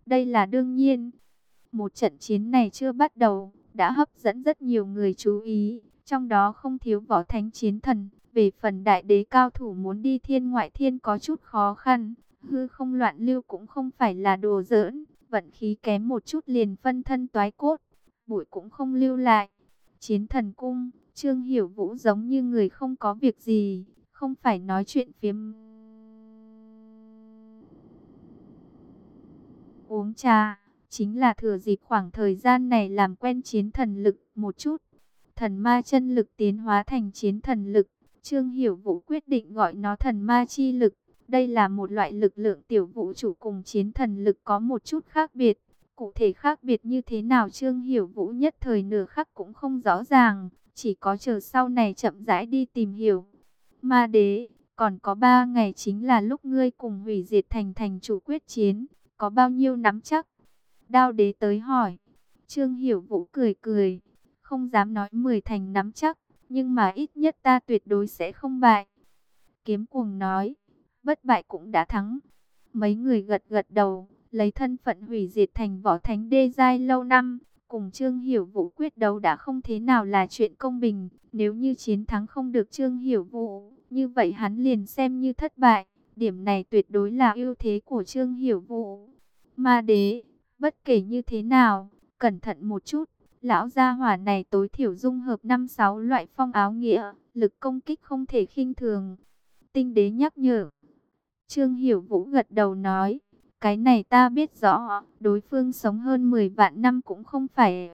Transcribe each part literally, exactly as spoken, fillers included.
đây là đương nhiên. Một trận chiến này chưa bắt đầu, đã hấp dẫn rất nhiều người chú ý, trong đó không thiếu võ thánh chiến thần. Về phần đại đế cao thủ muốn đi thiên ngoại thiên có chút khó khăn, hư không loạn lưu cũng không phải là đồ giỡn, vận khí kém một chút liền phân thân toái cốt, bụi cũng không lưu lại. Chiến thần cung, Trương Hiểu Vũ giống như người không có việc gì, không phải nói chuyện phiếm, uống trà, chính là thừa dịp khoảng thời gian này làm quen chiến thần lực một chút. Thần ma chân lực tiến hóa thành chiến thần lực, Trương Hiểu Vũ quyết định gọi nó thần ma chi lực. Đây là một loại lực lượng tiểu vũ trụ cùng chiến thần lực có một chút khác biệt. Cụ thể khác biệt như thế nào Trương Hiểu Vũ nhất thời nửa khắc cũng không rõ ràng, chỉ có chờ sau này chậm rãi đi tìm hiểu. Ma đế, còn có ba ngày chính là lúc ngươi cùng hủy diệt thành thành chủ quyết chiến, có bao nhiêu nắm chắc? Đao đế tới hỏi. Trương Hiểu Vũ cười cười, không dám nói mười thành nắm chắc, nhưng mà ít nhất ta tuyệt đối sẽ không bại. Kiếm cuồng nói, bất bại cũng đã thắng. Mấy người gật gật đầu, lấy thân phận hủy diệt thành võ thánh đê giai lâu năm, cùng Trương Hiểu Vũ quyết đấu đã không thế nào là chuyện công bình. Nếu như chiến thắng không được Trương Hiểu Vũ, như vậy hắn liền xem như thất bại. Điểm này tuyệt đối là ưu thế của Trương Hiểu Vũ. Ma đế, bất kể như thế nào, cẩn thận một chút. Lão gia hỏa này tối thiểu dung hợp năm sáu loại phong áo nghĩa, lực công kích không thể khinh thường. Tinh đế nhắc nhở. Trương Hiểu Vũ gật đầu nói, cái này ta biết rõ, đối phương sống hơn mười vạn năm cũng không phải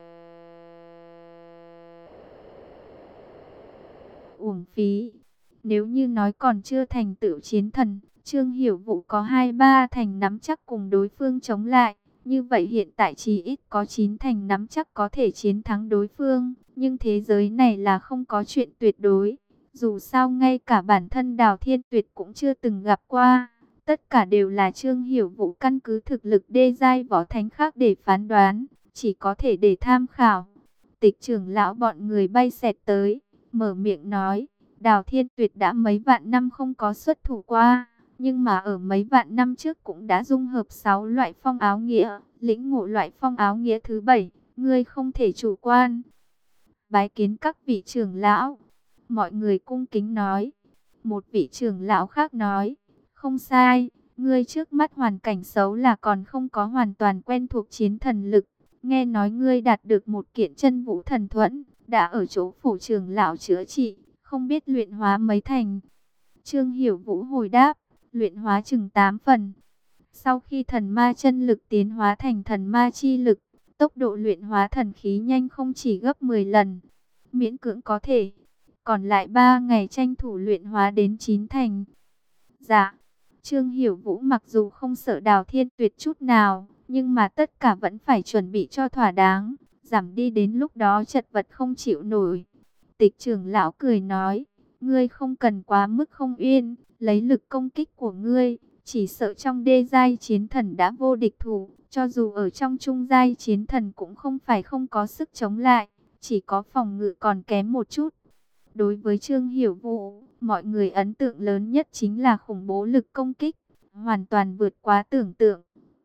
uổng phí. Nếu như nói còn chưa thành tựu chiến thần, Trương Hiểu Vũ có hai ba thành nắm chắc cùng đối phương chống lại. Như vậy hiện tại chỉ ít có chín thành nắm chắc có thể chiến thắng đối phương. Nhưng thế giới này là không có chuyện tuyệt đối. Dù sao ngay cả bản thân Đào Thiên Tuyệt cũng chưa từng gặp qua. Tất cả đều là Trương Hiểu Vũ căn cứ thực lực đê giai võ thánh khác để phán đoán. Chỉ có thể để tham khảo. Tịch trưởng lão bọn người bay xẹt tới, mở miệng nói. Đào Thiên Tuyệt đã mấy vạn năm không có xuất thủ qua. Nhưng mà ở mấy vạn năm trước cũng đã dung hợp sáu loại phong áo nghĩa, lĩnh ngộ loại phong áo nghĩa thứ bảy, ngươi không thể chủ quan. Bái kiến các vị trưởng lão, mọi người cung kính nói. Một vị trưởng lão khác nói, không sai, ngươi trước mắt hoàn cảnh xấu là còn không có hoàn toàn quen thuộc chiến thần lực. Nghe nói ngươi đạt được một kiện chân vũ thần thuẫn, đã ở chỗ phủ trưởng lão chữa trị, không biết luyện hóa mấy thành. Trương Hiểu Vũ hồi đáp, luyện hóa chừng tám phần. Sau khi thần ma chân lực tiến hóa thành thần ma chi lực, tốc độ luyện hóa thần khí nhanh không chỉ gấp mười lần. Miễn cưỡng có thể. Còn lại ba ngày tranh thủ luyện hóa đến chín thành. Dạ, Trương Hiểu Vũ mặc dù không sợ Đào Thiên Tuyệt chút nào, nhưng mà tất cả vẫn phải chuẩn bị cho thỏa đáng, giảm đi đến lúc đó chật vật không chịu nổi. Tịch trưởng lão cười nói, ngươi không cần quá mức không yên, lấy lực công kích của ngươi, chỉ sợ trong đê giai chiến thần đã vô địch thủ, cho dù ở trong trung giai chiến thần cũng không phải không có sức chống lại, chỉ có phòng ngự còn kém một chút. Đối với Trương Hiểu Vũ, mọi người ấn tượng lớn nhất chính là khủng bố lực công kích, hoàn toàn vượt quá tưởng tượng.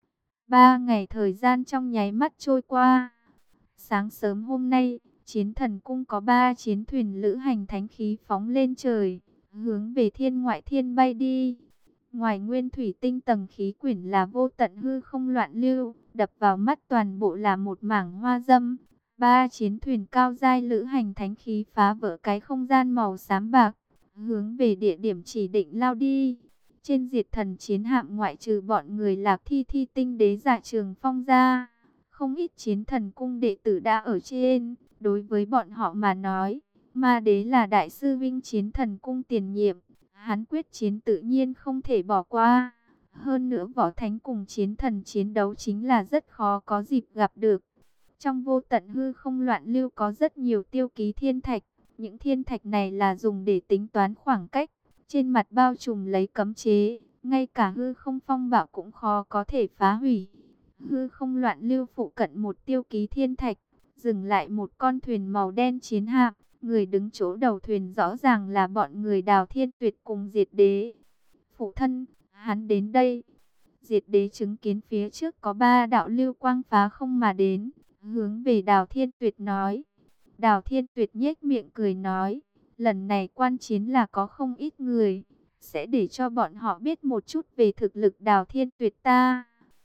Ba ngày thời gian trong nháy mắt trôi qua. Sáng sớm hôm nay, Chiến Thần Cung có ba chiến thuyền lữ hành thánh khí phóng lên trời, hướng về thiên ngoại thiên bay đi. Ngoài nguyên thủy tinh tầng khí quyển là vô tận hư không loạn lưu, đập vào mắt toàn bộ là một mảng hoa dâm. Ba chiến thuyền cao giai lữ hành thánh khí phá vỡ cái không gian màu xám bạc, hướng về địa điểm chỉ định lao đi. Trên diệt thần chiến hạm ngoại trừ bọn người Lạc Thi Thi tinh đế Dạ Trường Phong ra, không ít chiến thần cung đệ tử đã ở trên. Đối với bọn họ mà nói, ma đế là đại sư vinh chiến thần cung tiền nhiệm, hắn quyết chiến tự nhiên không thể bỏ qua. Hơn nữa võ thánh cùng chiến thần chiến đấu chính là rất khó có dịp gặp được. Trong vô tận hư không loạn lưu có rất nhiều tiêu ký thiên thạch. Những thiên thạch này là dùng để tính toán khoảng cách. Trên mặt bao trùm lấy cấm chế. Ngay cả hư không phong bạo cũng khó có thể phá hủy. Hư không loạn lưu phụ cận một tiêu ký thiên thạch. Dừng lại một con thuyền màu đen chiến hạm. Người đứng chỗ đầu thuyền rõ ràng là bọn người Đào Thiên Tuyệt cùng Diệt Đế. Phụ thân, hắn đến đây. Diệt Đế chứng kiến phía trước có ba đạo lưu quang phá không mà đến, hướng về Đào Thiên Tuyệt nói. Đào Thiên Tuyệt nhếch miệng cười nói, lần này quan chiến là có không ít người, sẽ để cho bọn họ biết một chút về thực lực Đào Thiên Tuyệt ta.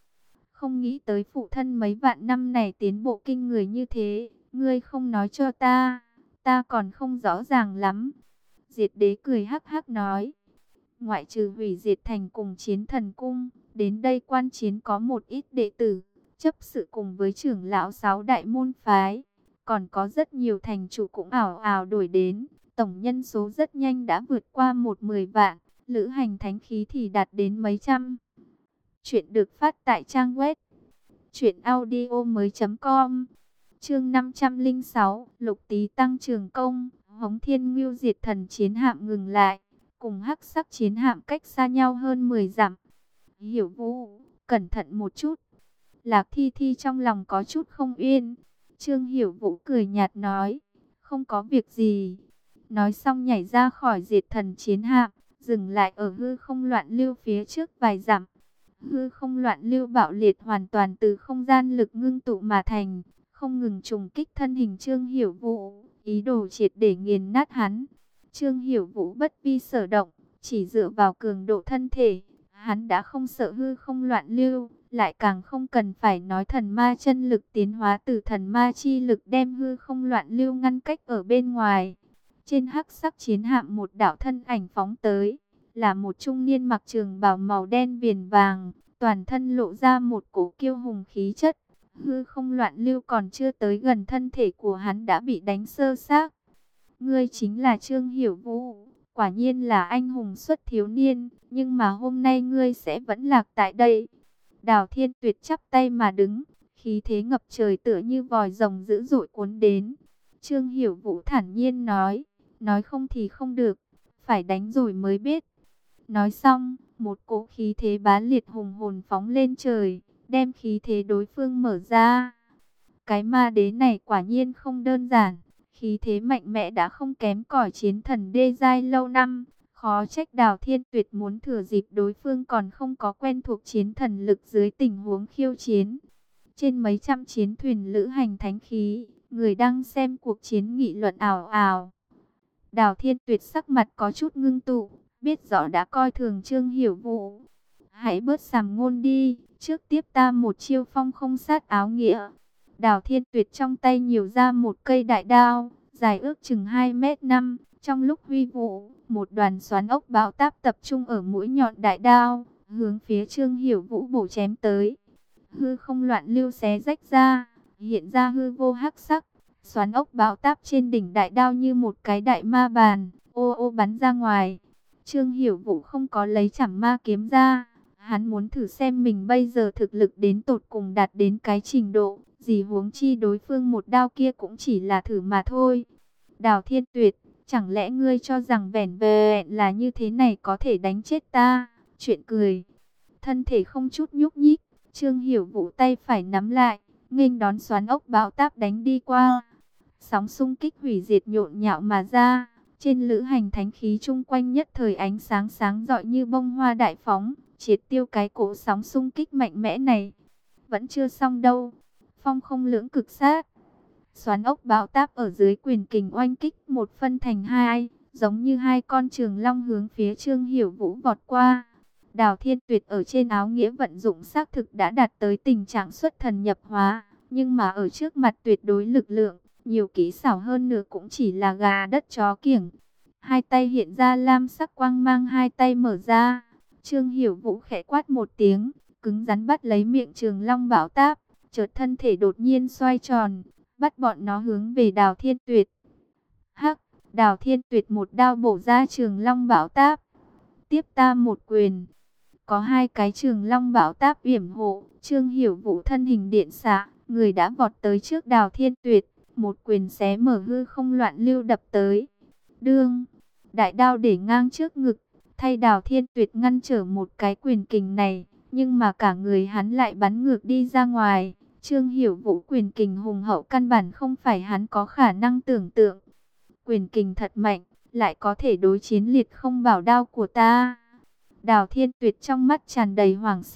Không nghĩ tới phụ thân mấy vạn năm này tiến bộ kinh người như thế, ngươi không nói cho ta, ta còn không rõ ràng lắm. Diệt Đế cười hắc hắc nói, ngoại trừ hủy diệt thành cùng chiến thần cung, đến đây quan chiến có một ít đệ tử, chấp sự cùng với trưởng lão sáu đại môn phái, còn có rất nhiều thành chủ cũng ảo ảo đổi đến, tổng nhân số rất nhanh đã vượt qua một mười vạn, lữ hành thánh khí thì đạt đến mấy trăm. Chuyện được phát tại trang web truyện audio mới.com. Chương năm trăm lẻ sáu, Lục Tý tăng trường công. Hống Thiên Ngưu diệt thần chiến hạm ngừng lại, cùng hắc sắc chiến hạm cách xa nhau hơn mười dặm. Hiểu Vũ, cẩn thận một chút. Lạc Thi Thi trong lòng có chút không yên. Trương Hiểu Vũ cười nhạt nói, không có việc gì. Nói xong nhảy ra khỏi diệt thần chiến hạm, dừng lại ở hư không loạn lưu phía trước vài dặm. Hư không loạn lưu bạo liệt hoàn toàn từ không gian lực ngưng tụ mà thành, không ngừng trùng kích thân hình Trương Hiểu Vũ, ý đồ triệt để nghiền nát hắn. Trương Hiểu Vũ bất vi sở động, chỉ dựa vào cường độ thân thể, hắn đã không sợ hư không loạn lưu, lại càng không cần phải nói thần ma chân lực tiến hóa từ thần ma chi lực đem hư không loạn lưu ngăn cách ở bên ngoài. Trên hắc sắc chiến hạm một đạo thân ảnh phóng tới, là một trung niên mặc trường bào màu đen viền vàng, toàn thân lộ ra một cổ kiêu hùng khí chất. Hư không loạn lưu còn chưa tới gần thân thể của hắn đã bị đánh sơ xác. Ngươi chính là Trương Hiểu Vũ, quả nhiên là anh hùng xuất thiếu niên, nhưng mà hôm nay ngươi sẽ vẫn lạc tại đây. Đào Thiên Tuyệt chắp tay mà đứng, khí thế ngập trời tựa như vòi rồng dữ dội cuốn đến. Trương Hiểu Vũ thản nhiên nói, nói không thì không được, phải đánh rồi mới biết. Nói xong, một cỗ khí thế bá liệt hùng hồn phóng lên trời, đem khí thế đối phương mở ra. Cái ma đế này quả nhiên không đơn giản, khí thế mạnh mẽ đã không kém cỏi chiến thần đê giai lâu năm. Khó trách Đào Thiên Tuyệt muốn thừa dịp đối phương còn không có quen thuộc chiến thần lực dưới tình huống khiêu chiến. Trên mấy trăm chiến thuyền lữ hành thánh khí, người đang xem cuộc chiến nghị luận ào ào. Đào Thiên Tuyệt sắc mặt có chút ngưng tụ, biết rõ đã coi thường Trương Hiểu Vũ. Hãy bớt sàm ngôn đi, trước tiếp ta một chiêu phong không sát áo nghĩa. Đào Thiên Tuyệt trong tay nhiều ra một cây đại đao, dài ước chừng hai mét năm. Trong lúc huy vũ, một đoàn xoắn ốc bão táp tập trung ở mũi nhọn đại đao, hướng phía Trương Hiểu Vũ bổ chém tới. Hư không loạn lưu xé rách ra, hiện ra hư vô hắc sắc. Xoắn ốc bão táp trên đỉnh đại đao như một cái đại ma bàn, ô ô bắn ra ngoài. Trương Hiểu Vũ không có lấy chảm ma kiếm ra, hắn muốn thử xem mình bây giờ thực lực đến tột cùng đạt đến cái trình độ gì, huống chi đối phương một đao kia cũng chỉ là thử mà thôi. Đào Thiên Tuyệt, chẳng lẽ ngươi cho rằng vẻn vẹn là như thế này có thể đánh chết ta? Chuyện cười. Thân thể không chút nhúc nhích, Trương Hiểu Vũ tay phải nắm lại, nghênh đón xoắn ốc bão táp đánh đi qua. Sóng xung kích hủy diệt nhộn nhạo mà ra, trên lữ hành thánh khí chung quanh nhất thời ánh sáng sáng rọi như bông hoa đại phóng, triệt tiêu cái cỗ sóng xung kích mạnh mẽ này. Vẫn chưa xong đâu, phong không lưỡng cực sát. Xoắn ốc bão táp ở dưới quyền kình oanh kích một phân thành hai, giống như hai con trường long hướng phía Trương Hiểu Vũ vọt qua. Đào Thiên Tuyệt ở trên áo nghĩa vận dụng xác thực đã đạt tới tình trạng xuất thần nhập hóa, nhưng mà ở trước mặt tuyệt đối lực lượng, nhiều kỹ xảo hơn nữa cũng chỉ là gà đất chó kiểng. Hai tay hiện ra lam sắc quang mang, hai tay mở ra. Trương Hiểu Vũ khẽ quát một tiếng, cứng rắn bắt lấy miệng trường long bão táp, chợt thân thể đột nhiên xoay tròn, bắt bọn nó hướng về Đào Thiên Tuyệt. Hắc, Đào Thiên Tuyệt một đao bổ ra trường long bão táp. Tiếp ta một quyền. Có hai cái trường long bão táp yểm hộ, Trương Hiểu Vũ thân hình điện xạ, người đã vọt tới trước Đào Thiên Tuyệt, một quyền xé mở hư không loạn lưu đập tới. Đương, đại đao để ngang trước ngực, thay Đào Thiên Tuyệt ngăn trở một cái quyền kình này, nhưng mà cả người hắn lại bắn ngược đi ra ngoài. Trương Hiểu Vũ quyền kình hùng hậu căn bản không phải hắn có khả năng tưởng tượng. Quyền kình thật mạnh, lại có thể đối chiến liệt không bảo đao của ta. Đào Thiên Tuyệt trong mắt tràn đầy hoảng sợ,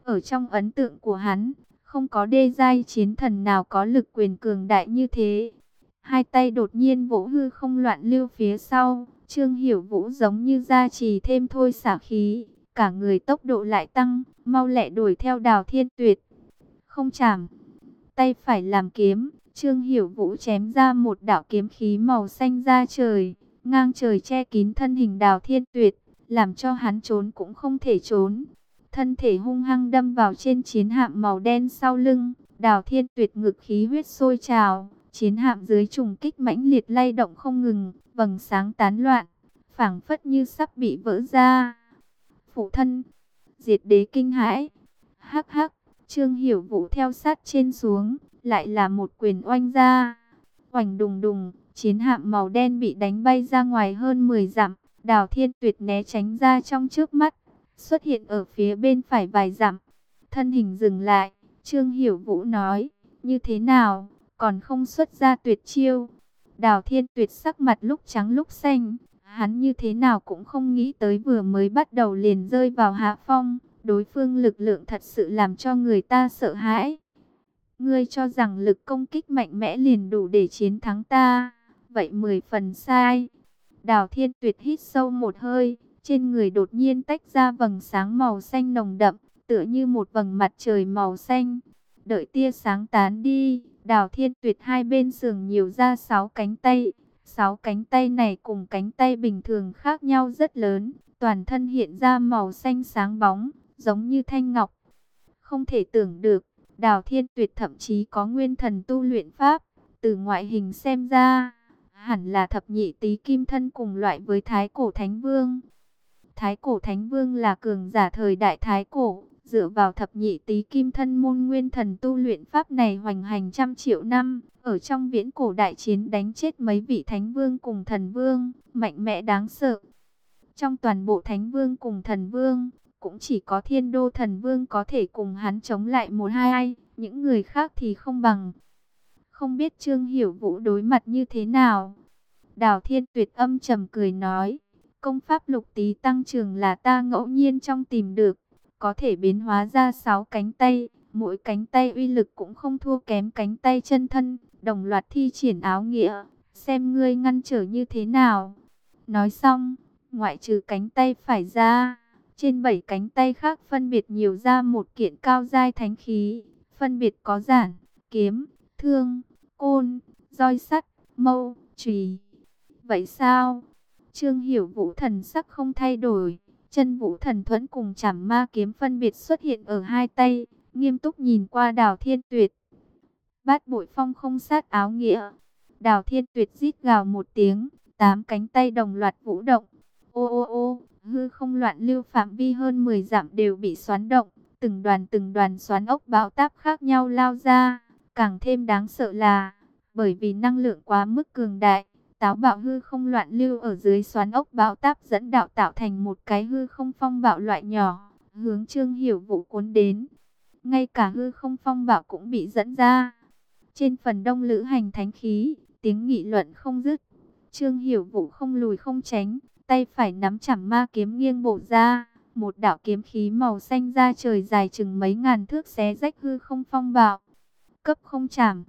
Ở trong ấn tượng của hắn, không có đê giai chiến thần nào có lực quyền cường đại như thế. Hai tay đột nhiên vỗ hư không loạn lưu phía sau, Trương Hiểu Vũ giống như gia trì thêm thôi xả khí, cả người tốc độ lại tăng, mau lẹ đuổi theo Đào Thiên Tuyệt. Không chạm, tay phải làm kiếm, Trương Hiểu Vũ chém ra một đạo kiếm khí màu xanh ra trời, ngang trời che kín thân hình Đào Thiên Tuyệt, làm cho hắn trốn cũng không thể trốn. Thân thể hung hăng đâm vào trên chiến hạm màu đen sau lưng, Đào Thiên Tuyệt ngực khí huyết sôi trào, chiến hạm dưới trùng kích mãnh liệt lay động không ngừng, vầng sáng tán loạn, phảng phất như sắp bị vỡ ra. Phụ thân, Diệt Đế kinh hãi. Hắc hắc, Trương Hiểu Vũ theo sát trên xuống, lại là một quyền oanh ra. Oanh đùng đùng, chiến hạm màu đen bị đánh bay ra ngoài hơn mười dặm, Đào Thiên Tuyệt né tránh ra trong trước mắt, xuất hiện ở phía bên phải vài dặm. Thân hình dừng lại, Trương Hiểu Vũ nói, như thế nào, còn không xuất ra tuyệt chiêu. Đào Thiên Tuyệt sắc mặt lúc trắng lúc xanh, hắn như thế nào cũng không nghĩ tới vừa mới bắt đầu liền rơi vào hạ phong, đối phương lực lượng thật sự làm cho người ta sợ hãi. Ngươi cho rằng lực công kích mạnh mẽ liền đủ để chiến thắng ta, vậy mười phần sai. Đào Thiên Tuyệt hít sâu một hơi, trên người đột nhiên tách ra vầng sáng màu xanh nồng đậm, tựa như một vầng mặt trời màu xanh. Đợi tia sáng tán đi, Đào Thiên Tuyệt hai bên sườn nhiều ra sáu cánh tay. Sáu cánh tay này cùng cánh tay bình thường khác nhau rất lớn, toàn thân hiện ra màu xanh sáng bóng, giống như thanh ngọc. Không thể tưởng được, Đào Thiên Tuyệt thậm chí có nguyên thần tu luyện pháp, từ ngoại hình xem ra, hẳn là thập nhị tý kim thân cùng loại với Thái Cổ Thánh Vương. Thái Cổ Thánh Vương là cường giả thời đại Thái Cổ, dựa vào thập nhị tý kim thân môn nguyên thần tu luyện pháp này hoành hành trăm triệu năm, ở trong viễn cổ đại chiến đánh chết mấy vị Thánh Vương cùng Thần Vương, mạnh mẽ đáng sợ. Trong toàn bộ Thánh Vương cùng Thần Vương, cũng chỉ có Thiên Đô Thần Vương có thể cùng hắn chống lại một hai ai, những người khác thì không bằng. Không biết Trương Hiểu Vũ đối mặt như thế nào? Đào Thiên Tuyệt âm trầm cười nói, công pháp lục tý tăng trưởng là ta ngẫu nhiên trong tìm được, có thể biến hóa ra sáu cánh tay, mỗi cánh tay uy lực cũng không thua kém cánh tay chân thân, đồng loạt thi triển áo nghĩa, xem ngươi ngăn trở như thế nào. Nói xong, ngoại trừ cánh tay phải ra, trên bảy cánh tay khác phân biệt nhiều ra một kiện cao giai thánh khí, phân biệt có giản, kiếm, thương, côn, roi sắt, mâu, chùy. Vậy sao? Trương Hiểu Vũ thần sắc không thay đổi, chân vũ thần thuẫn cùng chảm ma kiếm phân biệt xuất hiện ở hai tay, nghiêm túc nhìn qua Đào Thiên Tuyệt. Bát bội phong không sát áo nghĩa. Đào Thiên Tuyệt rít gào một tiếng, tám cánh tay đồng loạt vũ động. Ô ô ô, hư không loạn lưu phạm vi hơn mười dặm đều bị xoắn động, từng đoàn từng đoàn xoắn ốc bão táp khác nhau lao ra. Càng thêm đáng sợ là, bởi vì năng lượng quá mức cường đại, táo bạo hư không loạn lưu ở dưới xoắn ốc bão táp dẫn đạo tạo thành một cái hư không phong bạo loại nhỏ, hướng Trương Hiểu Vũ cuốn đến. Ngay cả hư không phong bạo cũng bị dẫn ra. Trên phần đông lữ hành thánh khí, tiếng nghị luận không dứt. Trương Hiểu Vũ không lùi không tránh, tay phải nắm chảm ma kiếm nghiêng bổ ra, một đạo kiếm khí màu xanh ra trời dài chừng mấy ngàn thước xé rách hư không phong bạo. Cấp không chảm.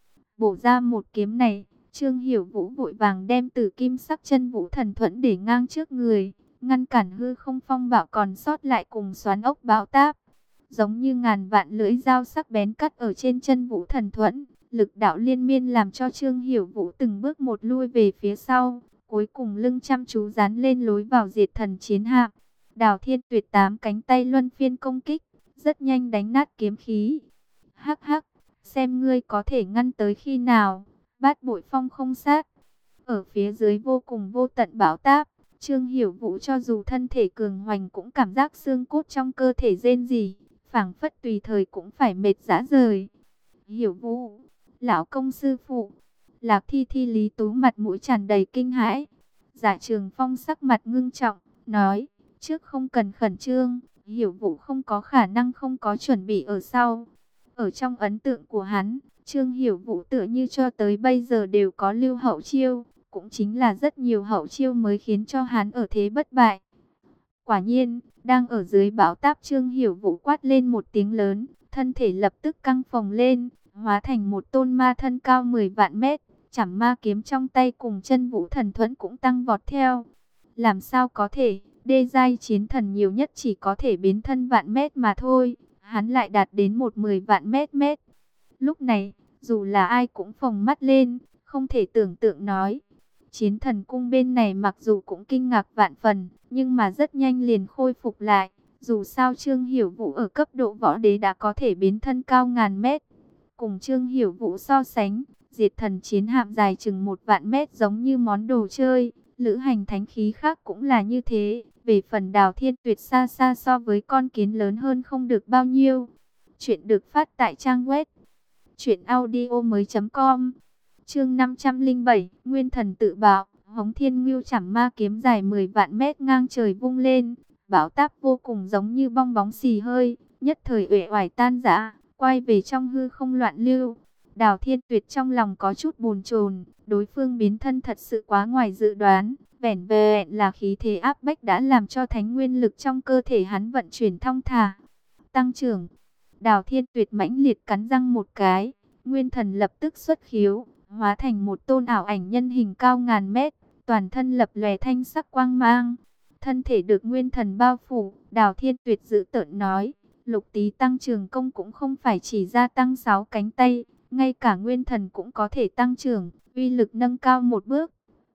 Bổ ra một kiếm này, Trương Hiểu Vũ vội vàng đem Tử Kim Sắc Chân Vũ Thần Thuẫn để ngang trước người, ngăn cản hư không phong bạo còn sót lại cùng xoắn ốc bão táp. Giống như ngàn vạn lưỡi dao sắc bén cắt ở trên Chân Vũ Thần Thuẫn, lực đạo liên miên làm cho Trương Hiểu Vũ từng bước một lui về phía sau, cuối cùng lưng chăm chú dán lên lối vào Diệt Thần chiến hạm. Đào Thiên Tuyệt tám cánh tay luân phiên công kích, rất nhanh đánh nát kiếm khí. Hắc hắc, xem ngươi có thể ngăn tới khi nào. Bát bội phong không sát. Ở phía dưới vô cùng vô tận bão táp, Trương Hiểu Vũ cho dù thân thể cường hoành cũng cảm giác xương cốt trong cơ thể rên rỉ, phảng phất tùy thời cũng phải mệt rã rời. Hiểu Vũ, lão công sư phụ. Lạc Thi Thi Lý Tú mặt mũi tràn đầy kinh hãi. Giả Trường Phong sắc mặt ngưng trọng, nói, trước không cần khẩn trương, Hiểu Vũ không có khả năng không có chuẩn bị ở sau. Ở trong ấn tượng của hắn, Trương Hiểu Vũ tựa như cho tới bây giờ đều có lưu hậu chiêu, cũng chính là rất nhiều hậu chiêu mới khiến cho hắn ở thế bất bại. Quả nhiên, Đang ở dưới bão táp, Trương Hiểu Vũ quát lên một tiếng lớn, thân thể lập tức căng phồng lên, hóa thành một tôn ma thân cao mười vạn mét. Chảm ma kiếm trong tay cùng chân vũ thần thuẫn cũng tăng vọt theo. Làm sao có thể, đê giai chiến thần nhiều nhất chỉ có thể biến thân vạn mét mà thôi, hắn lại đạt đến một mười vạn mét mét. Lúc này, dù là ai cũng phồng mắt lên, không thể tưởng tượng nói. Chiến thần cung bên này mặc dù cũng kinh ngạc vạn phần, nhưng mà rất nhanh liền khôi phục lại. Dù sao Trương Hiểu Vũ ở cấp độ võ đế đã có thể biến thân cao ngàn mét. Cùng Trương Hiểu Vũ so sánh, diệt thần chiến hạm dài chừng một vạn mét giống như món đồ chơi. Lữ hành thánh khí khác cũng là như thế. Về phần Đào Thiên Tuyệt xa xa so với con kiến lớn hơn không được bao nhiêu. Chuyện được phát tại trang web truyện audio mới chấm com. Chương năm trăm lẻ bảy, Nguyên Thần tự bạo. Hống Thiên Ngưu chảm ma kiếm dài mười vạn mét ngang trời vung lên, bão táp vô cùng giống như bong bóng xì hơi, nhất thời uể oải tan rã, quay về trong hư không loạn lưu. Đào Thiên Tuyệt trong lòng có chút bồn chồn, đối phương biến thân thật sự quá ngoài dự đoán, vẻn vẹn là khí thế áp bách đã làm cho thánh nguyên lực trong cơ thể hắn vận chuyển thong thả. Tăng trưởng. Đào Thiên Tuyệt mãnh liệt cắn răng một cái, nguyên thần lập tức xuất khiếu, hóa thành một tôn ảo ảnh nhân hình cao ngàn mét, toàn thân lập lòe thanh sắc quang mang. Thân thể được nguyên thần bao phủ, Đào Thiên Tuyệt dự tợn nói, Lục Tý tăng trưởng công cũng không phải chỉ gia tăng sáu cánh tay, ngay cả nguyên thần cũng có thể tăng trưởng, uy lực nâng cao một bước.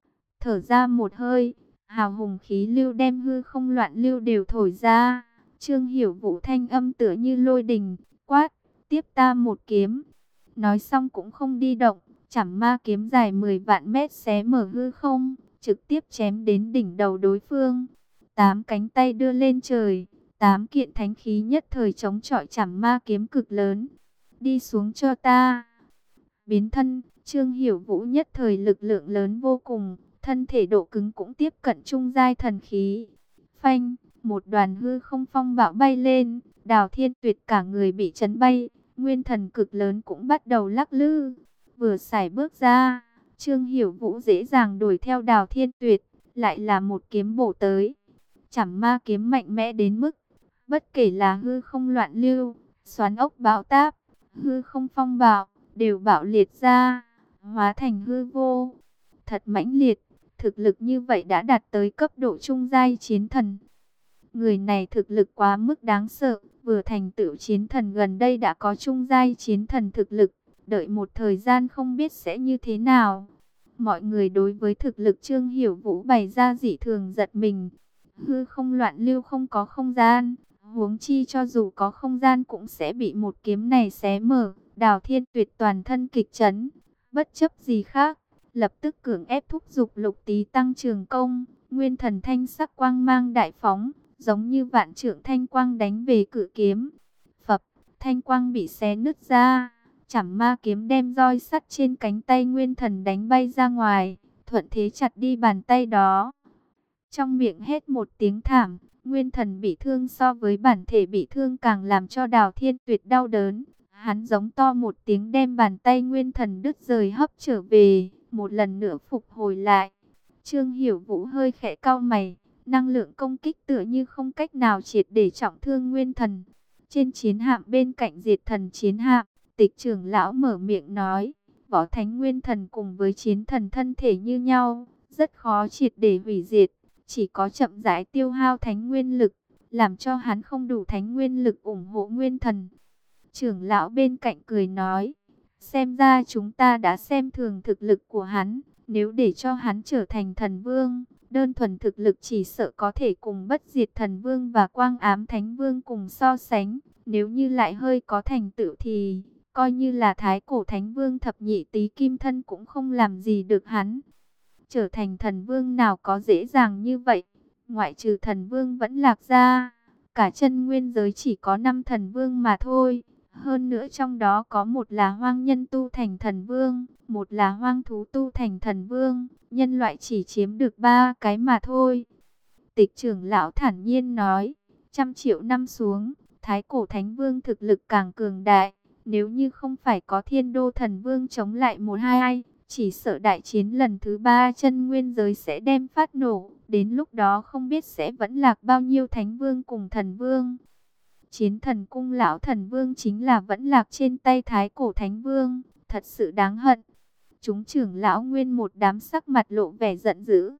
Thở ra một hơi, hào hùng khí lưu đem hư không loạn lưu đều thổi ra. Trương Hiểu Vũ thanh âm tựa như lôi đình, quát, tiếp ta một kiếm. Nói xong cũng không đi động, chảm ma kiếm dài mười vạn mét xé mở hư không, trực tiếp chém đến đỉnh đầu đối phương. Tám cánh tay đưa lên trời, tám kiện thánh khí nhất thời chống chọi chảm ma kiếm cực lớn. Đi xuống cho ta. Biến thân, Trương Hiểu Vũ nhất thời lực lượng lớn vô cùng, thân thể độ cứng cũng tiếp cận trung giai thần khí. Phanh, một đoàn hư không phong bạo bay lên, Đào Thiên Tuyệt cả người bị chấn bay, nguyên thần cực lớn cũng bắt đầu lắc lư. Vừa sải bước ra, Trương Hiểu Vũ dễ dàng đuổi theo Đào Thiên Tuyệt, lại là một kiếm bổ tới. Chảm ma kiếm mạnh mẽ đến mức, bất kể là hư không loạn lưu, xoắn ốc bão táp, hư không phong bạo, đều bạo liệt ra, hóa thành hư vô. Thật mãnh liệt, thực lực như vậy đã đạt tới cấp độ trung giai chiến thần. Người này thực lực quá mức đáng sợ, vừa thành tựu chiến thần gần đây đã có trung giai chiến thần thực lực, đợi một thời gian không biết sẽ như thế nào. Mọi người đối với thực lực Trương Hiểu Vũ bày ra dị thường giật mình. Hư không loạn lưu không có không gian, huống chi cho dù có không gian cũng sẽ bị một kiếm này xé mở. Đào Thiên Tuyệt toàn thân kịch chấn, bất chấp gì khác, lập tức cưỡng ép thúc giục Lục Tý tăng trường công, nguyên thần thanh sắc quang mang đại phóng, giống như vạn trượng thanh quang đánh về cự kiếm. Phập, thanh quang bị xé nứt ra, chảm ma kiếm đem roi sắt trên cánh tay nguyên thần đánh bay ra ngoài, thuận thế chặt đi bàn tay đó. Trong miệng hét một tiếng thảm, nguyên thần bị thương so với bản thể bị thương càng làm cho Đào Thiên Tuyệt đau đớn. Hắn giống to một tiếng đem bàn tay nguyên thần đứt rời hấp trở về, một lần nữa phục hồi lại. Trương Hiểu Vũ hơi khẽ cau mày, năng lượng công kích tựa như không cách nào triệt để trọng thương nguyên thần. Trên chiến hạm bên cạnh diệt thần chiến hạm, Tịch trưởng lão mở miệng nói, võ thánh nguyên thần cùng với chiến thần thân thể như nhau, rất khó triệt để hủy diệt, chỉ có chậm rãi tiêu hao thánh nguyên lực, làm cho hắn không đủ thánh nguyên lực ủng hộ nguyên thần. Trưởng lão bên cạnh cười nói, xem ra chúng ta đã xem thường thực lực của hắn, nếu để cho hắn trở thành thần vương, đơn thuần thực lực chỉ sợ có thể cùng bất diệt thần vương và quang ám thánh vương cùng so sánh, nếu như lại hơi có thành tựu thì, coi như là thái cổ thánh vương thập nhị tý kim thân cũng không làm gì được hắn. Trở thành thần vương nào có dễ dàng như vậy, ngoại trừ thần vương vẫn lạc ra, cả chân nguyên giới chỉ có năm thần vương mà thôi. Hơn nữa trong đó có một là hoang nhân tu thành thần vương, một là hoang thú tu thành thần vương, nhân loại chỉ chiếm được ba cái mà thôi. Tịch trưởng lão thản nhiên nói, trăm triệu năm xuống, thái cổ thánh vương thực lực càng cường đại, nếu như không phải có thiên đô thần vương chống lại một hai ai, chỉ sợ đại chiến lần thứ ba chân nguyên giới sẽ đem phát nổ, Đến lúc đó không biết sẽ vẫn lạc bao nhiêu thánh vương cùng thần vương. Chiến thần cung lão thần vương chính là vẫn lạc trên tay thái cổ thánh vương, thật sự đáng hận. Chúng trưởng lão nguyên một đám sắc mặt lộ vẻ giận dữ.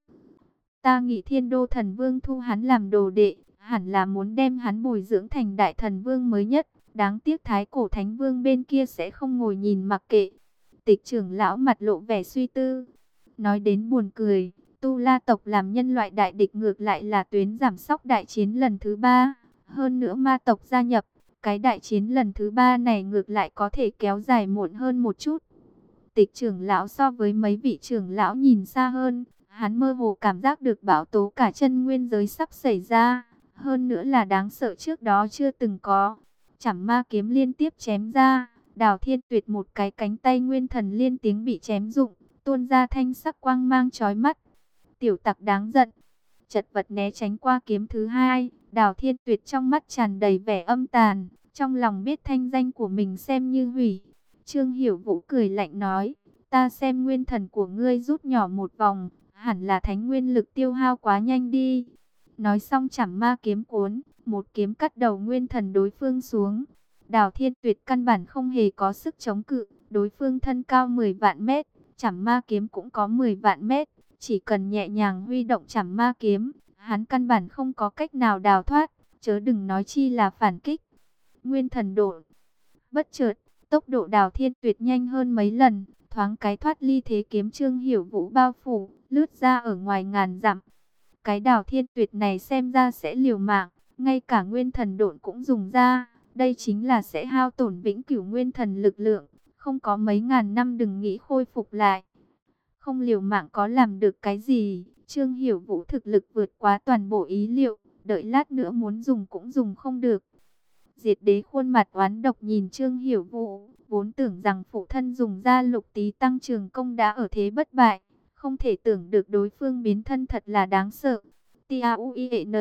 Ta nghĩ thiên đô thần vương thu hắn làm đồ đệ, hẳn là muốn đem hắn bồi dưỡng thành đại thần vương mới nhất. Đáng tiếc thái cổ thánh vương bên kia sẽ không ngồi nhìn mặc kệ. Tịch trưởng lão mặt lộ vẻ suy tư. Nói đến buồn cười, Tu La tộc làm nhân loại đại địch ngược lại là tuyến giảm sóc đại chiến lần thứ ba. Hơn nữa ma tộc gia nhập, cái đại chiến lần thứ ba này ngược lại có thể kéo dài muộn hơn một chút. Tịch trưởng lão so với mấy vị trưởng lão nhìn xa hơn, hắn mơ hồ cảm giác được bão tố cả chân nguyên giới sắp xảy ra. Hơn nữa là đáng sợ trước đó chưa từng có. Chảm ma kiếm liên tiếp chém ra, Đào Thiên Tuyệt một cái cánh tay nguyên thần liên tiếng bị chém rụng, tuôn ra thanh sắc quang mang chói mắt. Tiểu tặc đáng giận, chật vật né tránh qua kiếm thứ hai, Đào Thiên Tuyệt trong mắt tràn đầy vẻ âm tàn, trong lòng biết thanh danh của mình xem như hủy. Trương Hiểu Vũ cười lạnh nói, ta xem nguyên thần của ngươi rút nhỏ một vòng, hẳn là thánh nguyên lực tiêu hao quá nhanh đi. Nói xong chảm ma kiếm cuốn, một kiếm cắt đầu nguyên thần đối phương xuống. Đào Thiên Tuyệt căn bản không hề có sức chống cự, đối phương thân cao mười vạn mét, chảm ma kiếm cũng có mười vạn mét, chỉ cần nhẹ nhàng huy động chảm ma kiếm, hắn căn bản không có cách nào đào thoát, chớ đừng nói chi là phản kích. Nguyên thần độ, bất chợt, tốc độ Đào Thiên Tuyệt nhanh hơn mấy lần, thoáng cái thoát ly thế kiếm Trương Hiểu Vũ bao phủ, lướt ra ở ngoài ngàn dặm. Cái Đào Thiên Tuyệt này xem ra sẽ liều mạng, ngay cả nguyên thần độn cũng dùng ra. Đây chính là sẽ hao tổn vĩnh cửu nguyên thần lực lượng, không có mấy ngàn năm đừng nghĩ khôi phục lại. Không liều mạng có làm được cái gì, Trương Hiểu Vũ thực lực vượt quá toàn bộ ý liệu, đợi lát nữa muốn dùng cũng dùng không được. Diệt Đế khuôn mặt oán độc nhìn Trương Hiểu Vũ, vốn tưởng rằng phụ thân dùng ra lục tí tăng trường công đã ở thế bất bại, không thể tưởng được đối phương biến thân thật là đáng sợ. T-A-U-I-E-N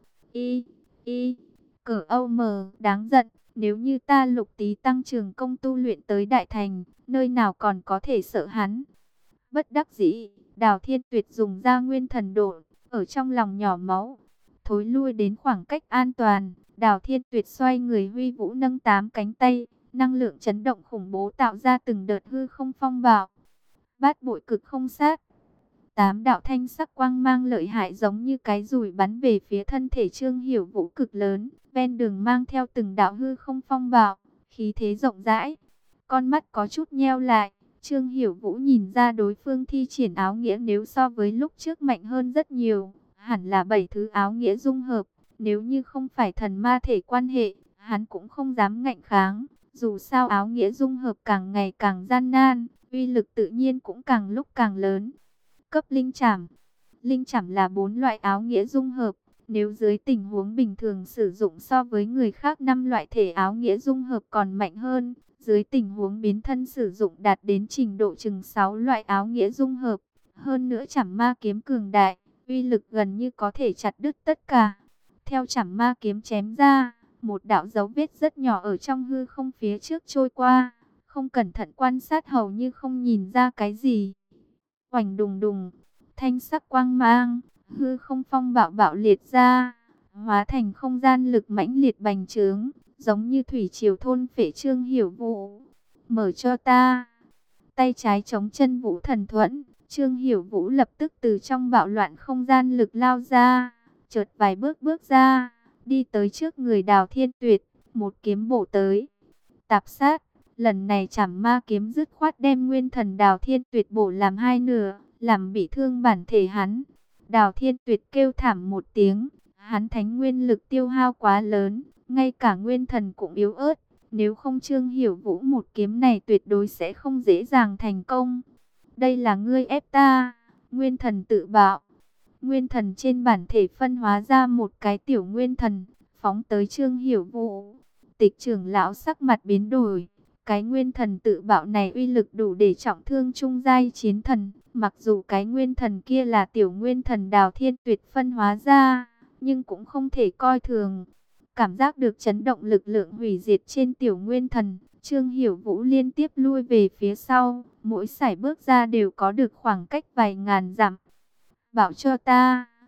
I I Cờ Âu Mờ đáng giận, nếu như ta lục tí tăng trường công tu luyện tới đại thành, nơi nào còn có thể sợ hắn. Bất đắc dĩ, Đào Thiên Tuyệt dùng ra nguyên thần độ, ở trong lòng nhỏ máu, thối lui đến khoảng cách an toàn. Đào Thiên Tuyệt xoay người huy vũ nâng tám cánh tay, năng lượng chấn động khủng bố tạo ra từng đợt hư không phong bạo. Bát bội cực không sát. Tám đạo thanh sắc quang mang lợi hại giống như cái dùi bắn về phía thân thể Trương Hiểu Vũ cực lớn, ven đường mang theo từng đạo hư không phong bạo, khí thế rộng rãi. Con mắt có chút nheo lại, Trương Hiểu Vũ nhìn ra đối phương thi triển áo nghĩa nếu so với lúc trước mạnh hơn rất nhiều, hẳn là bảy thứ áo nghĩa dung hợp, nếu như không phải thần ma thể quan hệ, hắn cũng không dám ngạnh kháng, dù sao áo nghĩa dung hợp càng ngày càng gian nan, uy lực tự nhiên cũng càng lúc càng lớn. Cấp linh chảm. Linh chảm là bốn loại áo nghĩa dung hợp. Nếu dưới tình huống bình thường sử dụng so với người khác năm loại thể áo nghĩa dung hợp còn mạnh hơn. Dưới tình huống biến thân sử dụng đạt đến trình độ chừng sáu loại áo nghĩa dung hợp. Hơn nữa chảm ma kiếm cường đại, uy lực gần như có thể chặt đứt tất cả. Theo chảm ma kiếm chém ra, một đạo dấu vết rất nhỏ ở trong hư không phía trước trôi qua. Không cẩn thận quan sát hầu như không nhìn ra cái gì. Oành đùng đùng, thanh sắc quang mang, hư không phong bạo bạo liệt ra, hóa thành không gian lực mãnh liệt bành trướng, giống như thủy triều thôn phệ Trương Hiểu Vũ. Mở cho ta. Tay trái chống chân Vũ Thần Thuẫn, Trương Hiểu Vũ lập tức từ trong bạo loạn không gian lực lao ra, chợt vài bước bước ra, đi tới trước người Đào Thiên Tuyệt, một kiếm bổ tới. Tạp sát. Lần này chảm ma kiếm dứt khoát đem nguyên thần Đào Thiên Tuyệt bổ làm hai nửa, làm bị thương bản thể hắn. Đào Thiên Tuyệt kêu thảm một tiếng, hắn thánh nguyên lực tiêu hao quá lớn, ngay cả nguyên thần cũng yếu ớt. Nếu không Trương Hiểu Vũ một kiếm này tuyệt đối sẽ không dễ dàng thành công. Đây là ngươi ép ta, nguyên thần tự bạo. Nguyên thần trên bản thể phân hóa ra một cái tiểu nguyên thần, phóng tới Trương Hiểu Vũ. Tịch trưởng lão sắc mặt biến đổi. Cái nguyên thần tự bạo này uy lực đủ để trọng thương trung giai chiến thần. Mặc dù cái nguyên thần kia là tiểu nguyên thần Đào Thiên Tuyệt phân hóa ra, nhưng cũng không thể coi thường. Cảm giác được chấn động lực lượng hủy diệt trên tiểu nguyên thần, Trương Hiểu Vũ liên tiếp lui về phía sau. Mỗi sải bước ra đều có được khoảng cách vài ngàn dặm. Bảo cho ta.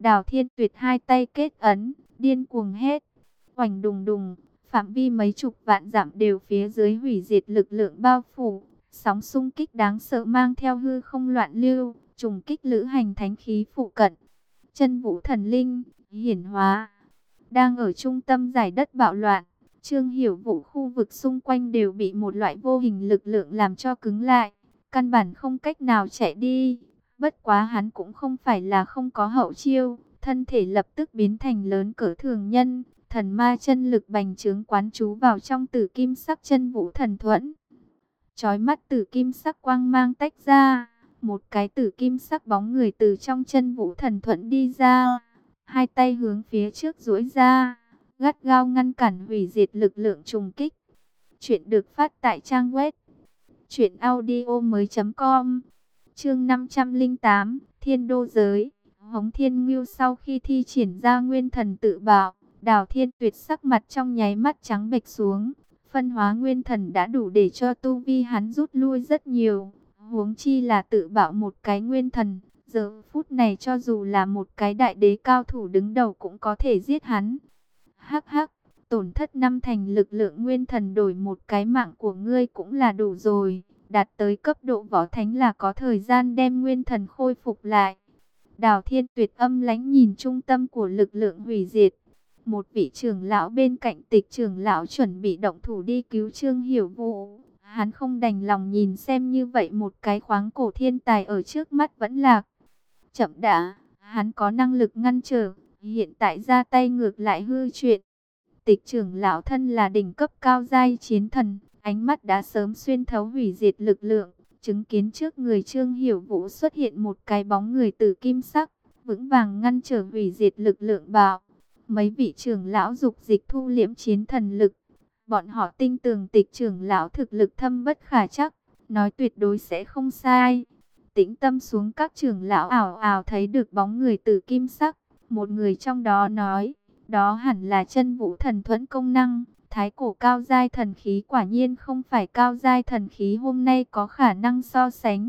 Đào Thiên Tuyệt hai tay kết ấn, điên cuồng hét. Oành đùng đùng, phạm vi mấy chục vạn dặm đều phía dưới hủy diệt lực lượng bao phủ. Sóng xung kích đáng sợ mang theo hư không loạn lưu, trùng kích lữ hành thánh khí phụ cận. Chân vũ thần linh, hiển hóa. Đang ở trung tâm giải đất bạo loạn, Trương Hiểu Vũ khu vực xung quanh đều bị một loại vô hình lực lượng làm cho cứng lại. Căn bản không cách nào chạy đi. Bất quá hắn cũng không phải là không có hậu chiêu. Thân thể lập tức biến thành lớn cỡ thường nhân. Thần ma chân lực bành trướng quán trú vào trong tử kim sắc chân vũ thần thuẫn. Chói mắt tử kim sắc quang mang tách ra. Một cái tử kim sắc bóng người từ trong chân vũ thần thuẫn đi ra. Hai tay hướng phía trước duỗi ra. Gắt gao ngăn cản hủy diệt lực lượng trùng kích. Chuyện được phát tại trang web truyện audio mới com. Chương năm trăm lẻ tám, Thiên Đô Giới. Hống Thiên Ngưu sau khi thi triển ra nguyên thần tự bạo, Đào Thiên Tuyệt sắc mặt trong nháy mắt trắng bệch xuống. Phân hóa nguyên thần đã đủ để cho tu vi hắn rút lui rất nhiều. Huống chi là tự bạo một cái nguyên thần. Giờ phút này cho dù là một cái đại đế cao thủ đứng đầu cũng có thể giết hắn. Hắc hắc, tổn thất năm thành lực lượng nguyên thần đổi một cái mạng của ngươi cũng là đủ rồi. Đạt tới cấp độ võ thánh là có thời gian đem nguyên thần khôi phục lại. Đào Thiên Tuyệt âm lãnh nhìn trung tâm của lực lượng hủy diệt. Một vị trưởng lão bên cạnh Tịch trưởng lão chuẩn bị động thủ đi cứu Trương Hiểu Vũ. Hắn không đành lòng nhìn xem như vậy một cái khoáng cổ thiên tài ở trước mắt vẫn lạc. Chậm đã, hắn có năng lực ngăn trở, hiện tại ra tay ngược lại hư chuyện. Tịch trưởng lão thân là đỉnh cấp cao giai chiến thần, ánh mắt đã sớm xuyên thấu hủy diệt lực lượng, chứng kiến trước người Trương Hiểu Vũ xuất hiện một cái bóng người tử kim sắc, vững vàng ngăn trở hủy diệt lực lượng bạo. Mấy vị trưởng lão dục dịch thu liễm chiến thần lực, bọn họ tin tưởng Tịch trưởng lão thực lực thâm bất khả trắc, nói tuyệt đối sẽ không sai. Tĩnh tâm xuống, các trưởng lão ảo ảo thấy được bóng người tử kim sắc, một người trong đó nói, đó hẳn là chân vũ thần thuẫn công năng. Thái cổ cao giai thần khí quả nhiên không phải cao giai thần khí hôm nay có khả năng so sánh.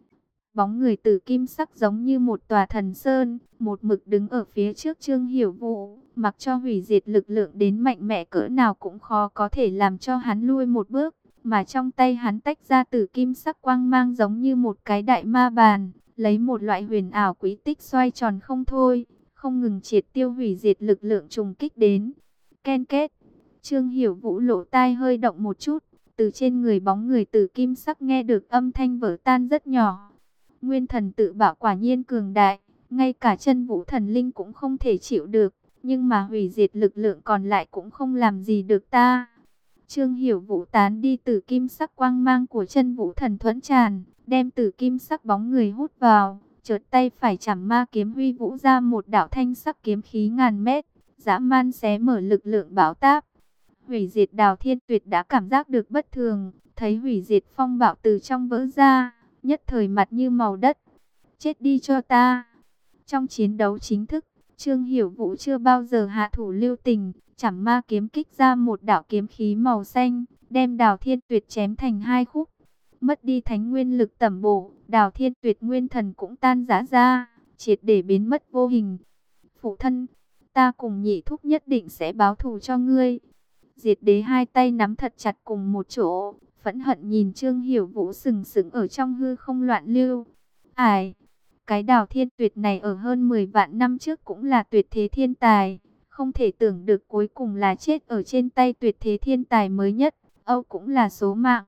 Bóng người tử kim sắc giống như một tòa thần sơn, một mực đứng ở phía trước Trương Hiểu Vũ, mặc cho hủy diệt lực lượng đến mạnh mẽ cỡ nào cũng khó có thể làm cho hắn lui một bước, mà trong tay hắn tách ra tử kim sắc quang mang giống như một cái đại ma bàn, lấy một loại huyền ảo quý tích xoay tròn không thôi, không ngừng triệt tiêu hủy diệt lực lượng trùng kích đến. Ken kết. Trương Hiểu Vũ lỗ tai hơi động một chút, từ trên người bóng người tử kim sắc nghe được âm thanh vỡ tan rất nhỏ. Nguyên thần tự bạo quả nhiên cường đại, ngay cả chân vũ thần linh cũng không thể chịu được, nhưng mà hủy diệt lực lượng còn lại cũng không làm gì được ta. Trương Hiểu Vũ tán đi tử kim sắc quang mang của chân vũ thần thuẫn tràn, đem tử kim sắc bóng người hút vào, chợt tay phải chảm ma kiếm huy vũ ra một đạo thanh sắc kiếm khí ngàn mét, dã man xé mở lực lượng bão táp. Hủy diệt Đào Thiên Tuyệt đã cảm giác được bất thường, thấy hủy diệt phong bạo từ trong vỡ ra, nhất thời mặt như màu đất. Chết đi cho ta. Trong chiến đấu chính thức, Trương Hiểu Vũ chưa bao giờ hạ thủ lưu tình, chảm ma kiếm kích ra một đạo kiếm khí màu xanh, đem Đào Thiên Tuyệt chém thành hai khúc. Mất đi thánh nguyên lực tẩm bổ, Đào Thiên Tuyệt nguyên thần cũng tan rã ra, triệt để biến mất vô hình. Phụ thân, ta cùng nhị thúc nhất định sẽ báo thù cho ngươi. Diệt Đế hai tay nắm thật chặt cùng một chỗ, phẫn hận nhìn Trương Hiểu Vũ sừng sững ở trong hư không loạn lưu. Ải, cái Đào Thiên Tuyệt này ở hơn mười vạn năm trước cũng là tuyệt thế thiên tài, không thể tưởng được cuối cùng là chết ở trên tay tuyệt thế thiên tài mới nhất, Âu cũng là số mạng.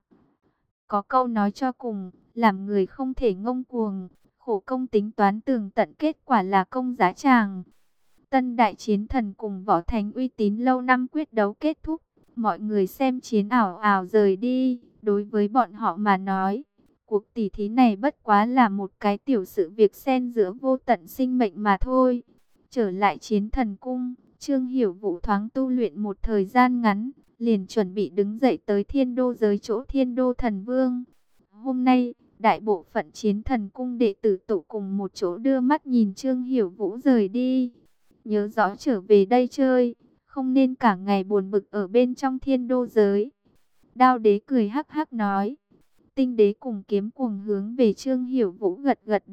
Có câu nói cho cùng, làm người không thể ngông cuồng, khổ công tính toán tường tận kết quả là công giá tràng. Tân đại chiến thần cùng võ thánh uy tín lâu năm quyết đấu kết thúc, mọi người xem chiến ảo ảo rời đi. Đối với bọn họ mà nói, cuộc tỷ thí này bất quá là một cái tiểu sự việc xen giữa vô tận sinh mệnh mà thôi. Trở lại chiến thần cung, Trương Hiểu Vũ thoáng tu luyện một thời gian ngắn, liền chuẩn bị đứng dậy tới Thiên Đô giới chỗ Thiên Đô thần vương. Hôm nay, đại bộ phận chiến thần cung đệ tử tụ cùng một chỗ đưa mắt nhìn Trương Hiểu Vũ rời đi. Nhớ rõ trở về đây chơi, không nên cả ngày buồn bực ở bên trong Thiên Đô giới. Đao đế cười hắc hắc nói. Tinh đế cùng kiếm cuồng hướng về Trương Hiểu Vũ gật gật đầu,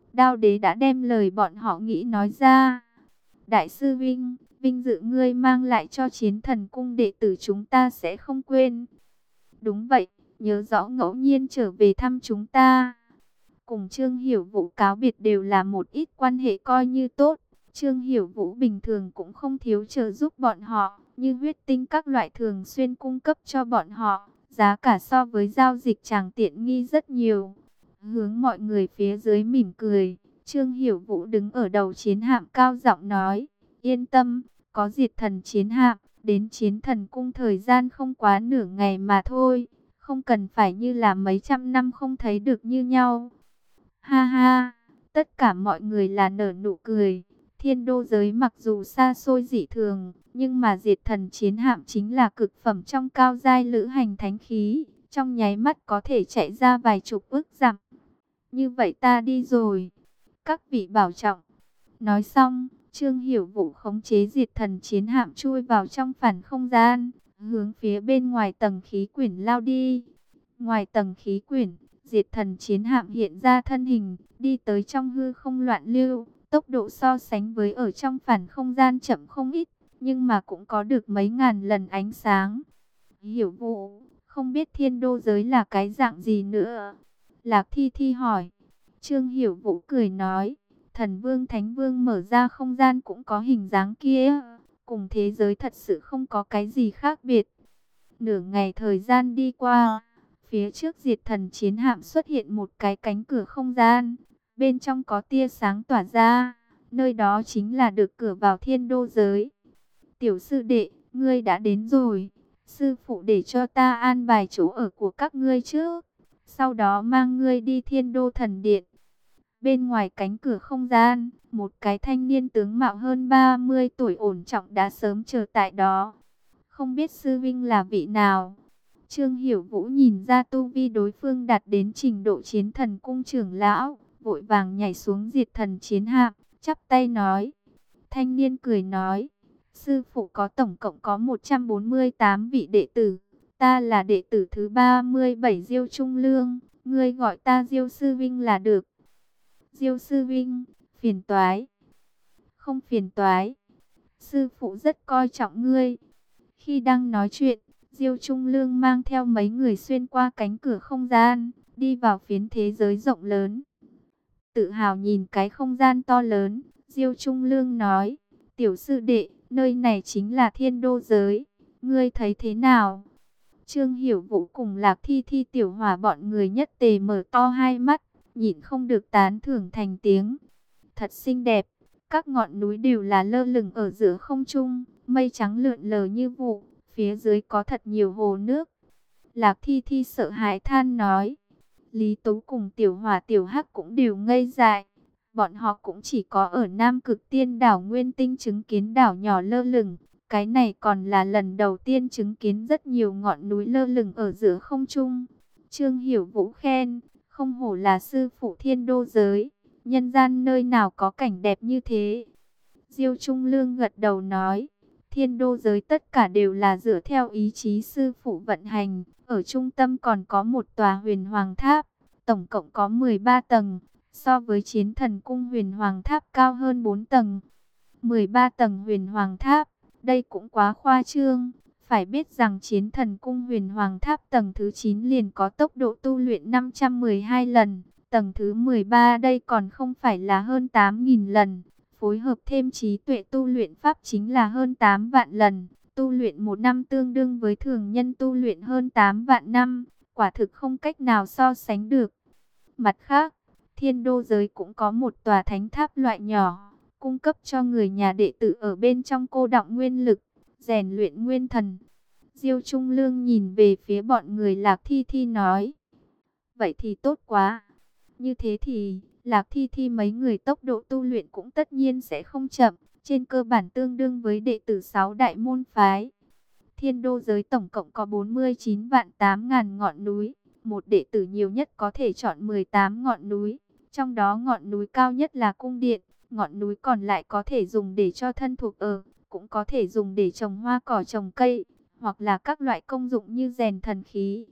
Đao đế đã đem lời bọn họ nghĩ nói ra. Đại sư Vinh, vinh dự ngươi mang lại cho Chiến Thần Cung đệ tử chúng ta sẽ không quên. Đúng vậy, nhớ rõ ngẫu nhiên trở về thăm chúng ta. Cùng Trương Hiểu Vũ cáo biệt đều là một ít quan hệ coi như tốt. Trương Hiểu Vũ bình thường cũng không thiếu trợ giúp bọn họ, như huyết tinh các loại thường xuyên cung cấp cho bọn họ. Giá cả so với giao dịch chàng tiện nghi rất nhiều. Hướng mọi người phía dưới mỉm cười, Trương Hiểu Vũ đứng ở đầu chiến hạm cao giọng nói, yên tâm, có diệt thần chiến hạm, đến Chiến Thần Cung thời gian không quá nửa ngày mà thôi, không cần phải như là mấy trăm năm không thấy được như nhau. Ha ha, tất cả mọi người là nở nụ cười. Thiên đô giới mặc dù xa xôi dị thường, nhưng mà diệt thần chiến hạm chính là cực phẩm trong cao giai lữ hành thánh khí, trong nháy mắt có thể chạy ra vài chục ức dặm. Như vậy ta đi rồi, các vị bảo trọng. Nói xong, Trương Hiểu Vũ khống chế diệt thần chiến hạm chui vào trong phản không gian, hướng phía bên ngoài tầng khí quyển lao đi. Ngoài tầng khí quyển, diệt thần chiến hạm hiện ra thân hình, đi tới trong hư không loạn lưu. Tốc độ so sánh với ở trong phản không gian chậm không ít, nhưng mà cũng có được mấy ngàn lần ánh sáng. Hiểu Vũ, không biết thiên đô giới là cái dạng gì nữa? Lạc Thi Thi hỏi. Trương Hiểu Vũ cười nói, thần vương thánh vương mở ra không gian cũng có hình dáng kia, cùng thế giới thật sự không có cái gì khác biệt. Nửa ngày thời gian đi qua, phía trước diệt thần chiến hạm xuất hiện một cái cánh cửa không gian, bên trong có tia sáng tỏa ra, nơi đó chính là được cửa vào thiên đô giới. Tiểu sư đệ, ngươi đã đến rồi, sư phụ để cho ta an bài chỗ ở của các ngươi trước, sau đó mang ngươi đi thiên đô thần điện. Bên ngoài cánh cửa không gian, một cái thanh niên tướng mạo hơn ba mươi tuổi ổn trọng đã sớm chờ tại đó. Không biết sư vinh là vị nào? Trương Hiểu Vũ nhìn ra tu vi đối phương đạt đến trình độ chiến thần cung trưởng lão, vội vàng nhảy xuống diệt thần chiến hạm, chắp tay nói. Thanh niên cười nói, sư phụ có tổng cộng có một trăm bốn mươi tám vị đệ tử, ta là đệ tử thứ ba mươi bảy Diêu Trung Lương, ngươi gọi ta Diêu sư vinh là được. Diêu sư vinh, phiền toái. Không phiền toái, sư phụ rất coi trọng ngươi. Khi đang nói chuyện, Diêu Trung Lương mang theo mấy người xuyên qua cánh cửa không gian, đi vào phiến thế giới rộng lớn. Tự hào nhìn cái không gian to lớn, Diêu Trung Lương nói, tiểu sư đệ, nơi này chính là thiên đô giới, ngươi thấy thế nào? Trương Hiểu Vũ cùng Lạc Thi Thi tiểu hỏa bọn người nhất tề mở to hai mắt, nhịn không được tán thưởng thành tiếng. Thật xinh đẹp, các ngọn núi đều là lơ lửng ở giữa không trung, mây trắng lượn lờ như vụ, phía dưới có thật nhiều hồ nước. Lạc Thi Thi sợ hãi than nói. Lý Tú cùng tiểu hỏa tiểu hắc cũng đều ngây dại. Bọn họ cũng chỉ có ở Nam Cực Tiên đảo Nguyên Tinh chứng kiến đảo nhỏ lơ lửng. Cái này còn là lần đầu tiên chứng kiến rất nhiều ngọn núi lơ lửng ở giữa không trung. Trương Hiểu Vũ khen, không hổ là sư phụ thiên đô giới, nhân gian nơi nào có cảnh đẹp như thế. Diêu Trung Lương gật đầu nói, thiên đô giới tất cả đều là dựa theo ý chí sư phụ vận hành. Ở trung tâm còn có một tòa huyền hoàng tháp, tổng cộng có mười ba tầng, so với Chiến Thần Cung huyền hoàng tháp cao hơn bốn tầng. mười ba tầng huyền hoàng tháp, đây cũng quá khoa trương. Phải biết rằng Chiến Thần Cung huyền hoàng tháp tầng thứ chín liền có tốc độ tu luyện năm trăm mười hai lần, tầng thứ mười ba đây còn không phải là hơn tám nghìn lần. Phối hợp thêm trí tuệ tu luyện pháp chính là hơn tám vạn lần. Tu luyện một năm tương đương với thường nhân tu luyện hơn tám vạn năm. Quả thực không cách nào so sánh được. Mặt khác, thiên đô giới cũng có một tòa thánh tháp loại nhỏ, cung cấp cho người nhà đệ tử ở bên trong cô đọng nguyên lực, rèn luyện nguyên thần. Diêu Trung Lương nhìn về phía bọn người Lạc Thi Thi nói. Vậy thì tốt quá. Như thế thì Lạc Thi Thi mấy người tốc độ tu luyện cũng tất nhiên sẽ không chậm, trên cơ bản tương đương với đệ tử sáu đại môn phái. Thiên đô giới tổng cộng có bốn mươi chín vạn tám ngàn ngọn núi, một đệ tử nhiều nhất có thể chọn mười tám ngọn núi, trong đó ngọn núi cao nhất là cung điện, ngọn núi còn lại có thể dùng để cho thân thuộc ở, cũng có thể dùng để trồng hoa cỏ trồng cây, hoặc là các loại công dụng như rèn thần khí.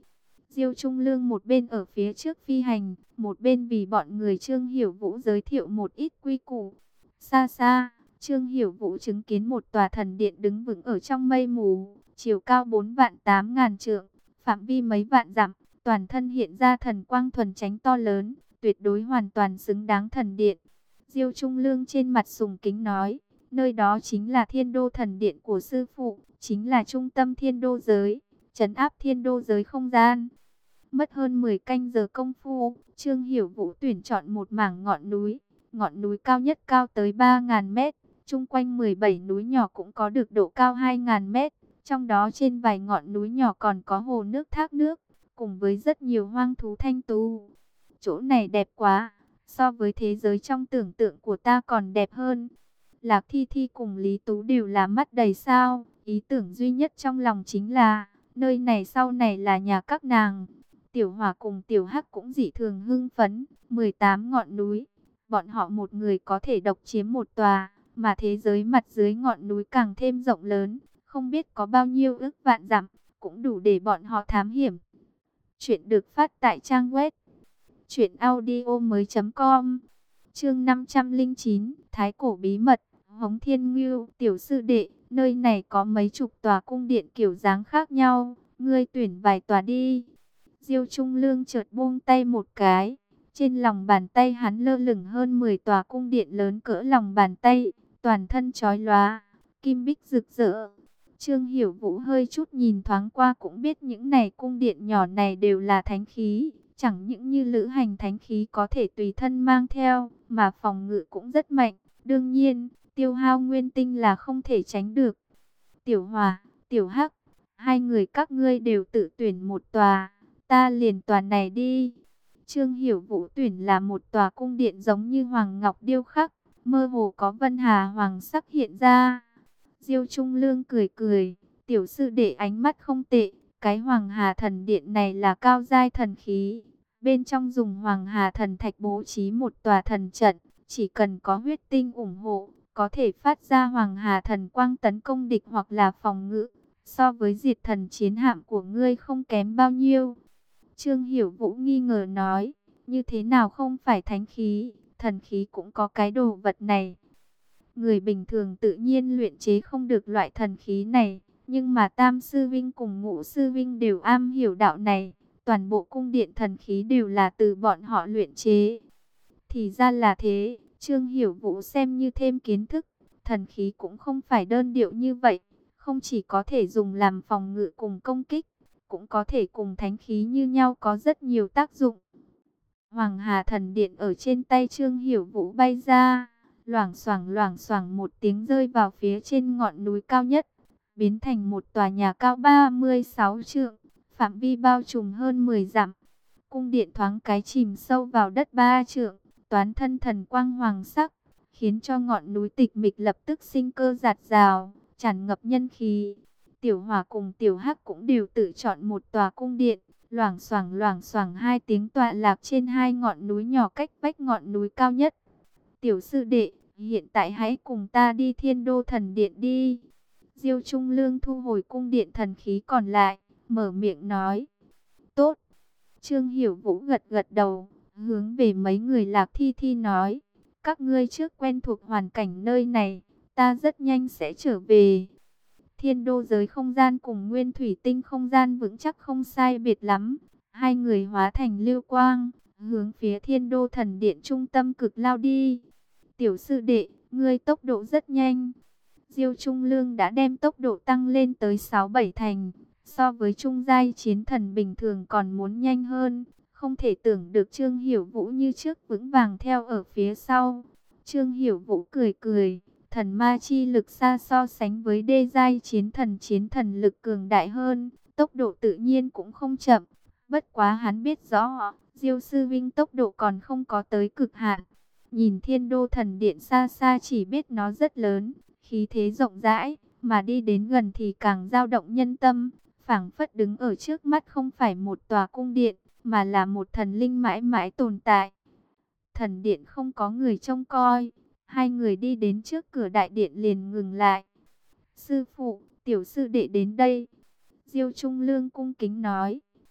Diêu Trung Lương một bên ở phía trước phi hành, một bên vì bọn người Trương Hiểu Vũ giới thiệu một ít quy củ. Xa xa, Trương Hiểu Vũ chứng kiến một tòa thần điện đứng vững ở trong mây mù, chiều cao bốn vạn tám ngàn trượng, phạm vi mấy vạn dặm, toàn thân hiện ra thần quang thuần chánh to lớn, tuyệt đối hoàn toàn xứng đáng thần điện. Diêu Trung Lương trên mặt sùng kính nói, nơi đó chính là Thiên Đô thần điện của sư phụ, chính là trung tâm Thiên Đô giới, trấn áp Thiên Đô giới không gian. Mất hơn mười canh giờ công phu, Trương Hiểu Vũ tuyển chọn một mảng ngọn núi, ngọn núi cao nhất cao tới ba nghìn mét, chung quanh mười bảy núi nhỏ cũng có được độ cao hai nghìn mét, trong đó trên vài ngọn núi nhỏ còn có hồ nước thác nước, cùng với rất nhiều hoang thú thanh tú. Chỗ này đẹp quá, so với thế giới trong tưởng tượng của ta còn đẹp hơn. Lạc Thi Thi cùng Lý Tú đều là mắt đầy sao, ý tưởng duy nhất trong lòng chính là, nơi này sau này là nhà các nàng. Tiểu Hỏa cùng Tiểu Hắc cũng dị thường hưng phấn, mười tám ngọn núi, bọn họ một người có thể độc chiếm một tòa, mà thế giới mặt dưới ngọn núi càng thêm rộng lớn, không biết có bao nhiêu ức vạn dặm, cũng đủ để bọn họ thám hiểm. Chuyện được phát tại trang web truyện audio mới chấm com. Chương năm trăm lẻ chín, Thái cổ bí mật, Hống Thiên Ngưu, tiểu sư đệ, nơi này có mấy chục tòa cung điện kiểu dáng khác nhau, ngươi tuyển vài tòa đi. Diêu Trung Lương chợt buông tay một cái, trên lòng bàn tay hắn lơ lửng hơn mười tòa cung điện lớn cỡ lòng bàn tay, toàn thân chói lóa, kim bích rực rỡ. Trương Hiểu Vũ hơi chút nhìn thoáng qua cũng biết những này cung điện nhỏ này đều là thánh khí, chẳng những như lữ hành thánh khí có thể tùy thân mang theo, mà phòng ngự cũng rất mạnh, đương nhiên, tiêu hao nguyên tinh là không thể tránh được. Tiểu Hòa, Tiểu Hắc, hai người các ngươi đều tự tuyển một tòa, ta liền tòa này đi. Trương Hiểu Vũ tuyển là một tòa cung điện giống như hoàng ngọc điêu khắc, mơ hồ có vân hà hoàng sắc hiện ra. Diêu Trung Lương cười cười, tiểu sư đệ ánh mắt không tệ, cái Hoàng Hà Thần Điện này là cao giai thần khí, bên trong dùng Hoàng Hà Thần Thạch bố trí một tòa thần trận, chỉ cần có huyết tinh ủng hộ, có thể phát ra Hoàng Hà Thần Quang tấn công địch hoặc là phòng ngự, so với diệt thần chiến hạm của ngươi không kém bao nhiêu. Trương Hiểu Vũ nghi ngờ nói, như thế nào không phải thánh khí, thần khí cũng có cái đồ vật này. Người bình thường tự nhiên luyện chế không được loại thần khí này, nhưng mà Tam Sư Vinh cùng Ngũ Sư Vinh đều am hiểu đạo này, toàn bộ cung điện thần khí đều là từ bọn họ luyện chế. Thì ra là thế, Trương Hiểu Vũ xem như thêm kiến thức, thần khí cũng không phải đơn điệu như vậy, không chỉ có thể dùng làm phòng ngự cùng công kích, cũng có thể cùng thánh khí như nhau có rất nhiều tác dụng. Hoàng Hà Thần Điện ở trên tay Trương Hiểu Vũ bay ra, loảng xoảng loảng xoảng một tiếng rơi vào phía trên ngọn núi cao nhất, biến thành một tòa nhà cao ba mươi sáu trượng, phạm vi bao trùm hơn mười dặm. Cung điện thoáng cái chìm sâu vào đất ba trượng, toán thân thần quang hoàng sắc, khiến cho ngọn núi tịch mịch lập tức sinh cơ giạt rào, tràn ngập nhân khí. Tiểu Hỏa cùng Tiểu Hắc cũng đều tự chọn một tòa cung điện, loảng xoảng loảng xoảng hai tiếng tọa lạc trên hai ngọn núi nhỏ cách vách ngọn núi cao nhất. Tiểu sư đệ, hiện tại hãy cùng ta đi Thiên Đô thần điện đi. Diêu Trung Lương thu hồi cung điện thần khí còn lại, mở miệng nói. Tốt. Trương Hiểu Vũ gật gật đầu, hướng về mấy người Lạc Thi Thi nói. Các ngươi trước quen thuộc hoàn cảnh nơi này, ta rất nhanh sẽ trở về. Thiên Đô giới không gian cùng Nguyên Thủy Tinh không gian vững chắc không sai biệt lắm. Hai người hóa thành lưu quang, hướng phía Thiên Đô thần điện trung tâm cực lao đi. Tiểu sư đệ, ngươi tốc độ rất nhanh. Diêu Trung Lương đã đem tốc độ tăng lên tới sáu bảy thành, so với trung giai chiến thần bình thường còn muốn nhanh hơn. Không thể tưởng được Trương Hiểu Vũ như trước vững vàng theo ở phía sau. Trương Hiểu Vũ cười cười, thần ma chi lực xa so sánh với đê giai chiến thần chiến thần lực cường đại hơn, tốc độ tự nhiên cũng không chậm. Bất quá hắn biết rõ, Diêu Sư Vinh tốc độ còn không có tới cực hạn. Nhìn Thiên Đô thần điện xa xa chỉ biết nó rất lớn, khí thế rộng rãi, mà đi đến gần thì càng dao động nhân tâm, phảng phất đứng ở trước mắt không phải một tòa cung điện, mà là một thần linh mãi mãi tồn tại. Thần điện không có người trông coi, hai người đi đến trước cửa đại điện liền ngừng lại. Sư phụ, tiểu sư đệ đến đây. Diêu Trung Lương cung kính nói.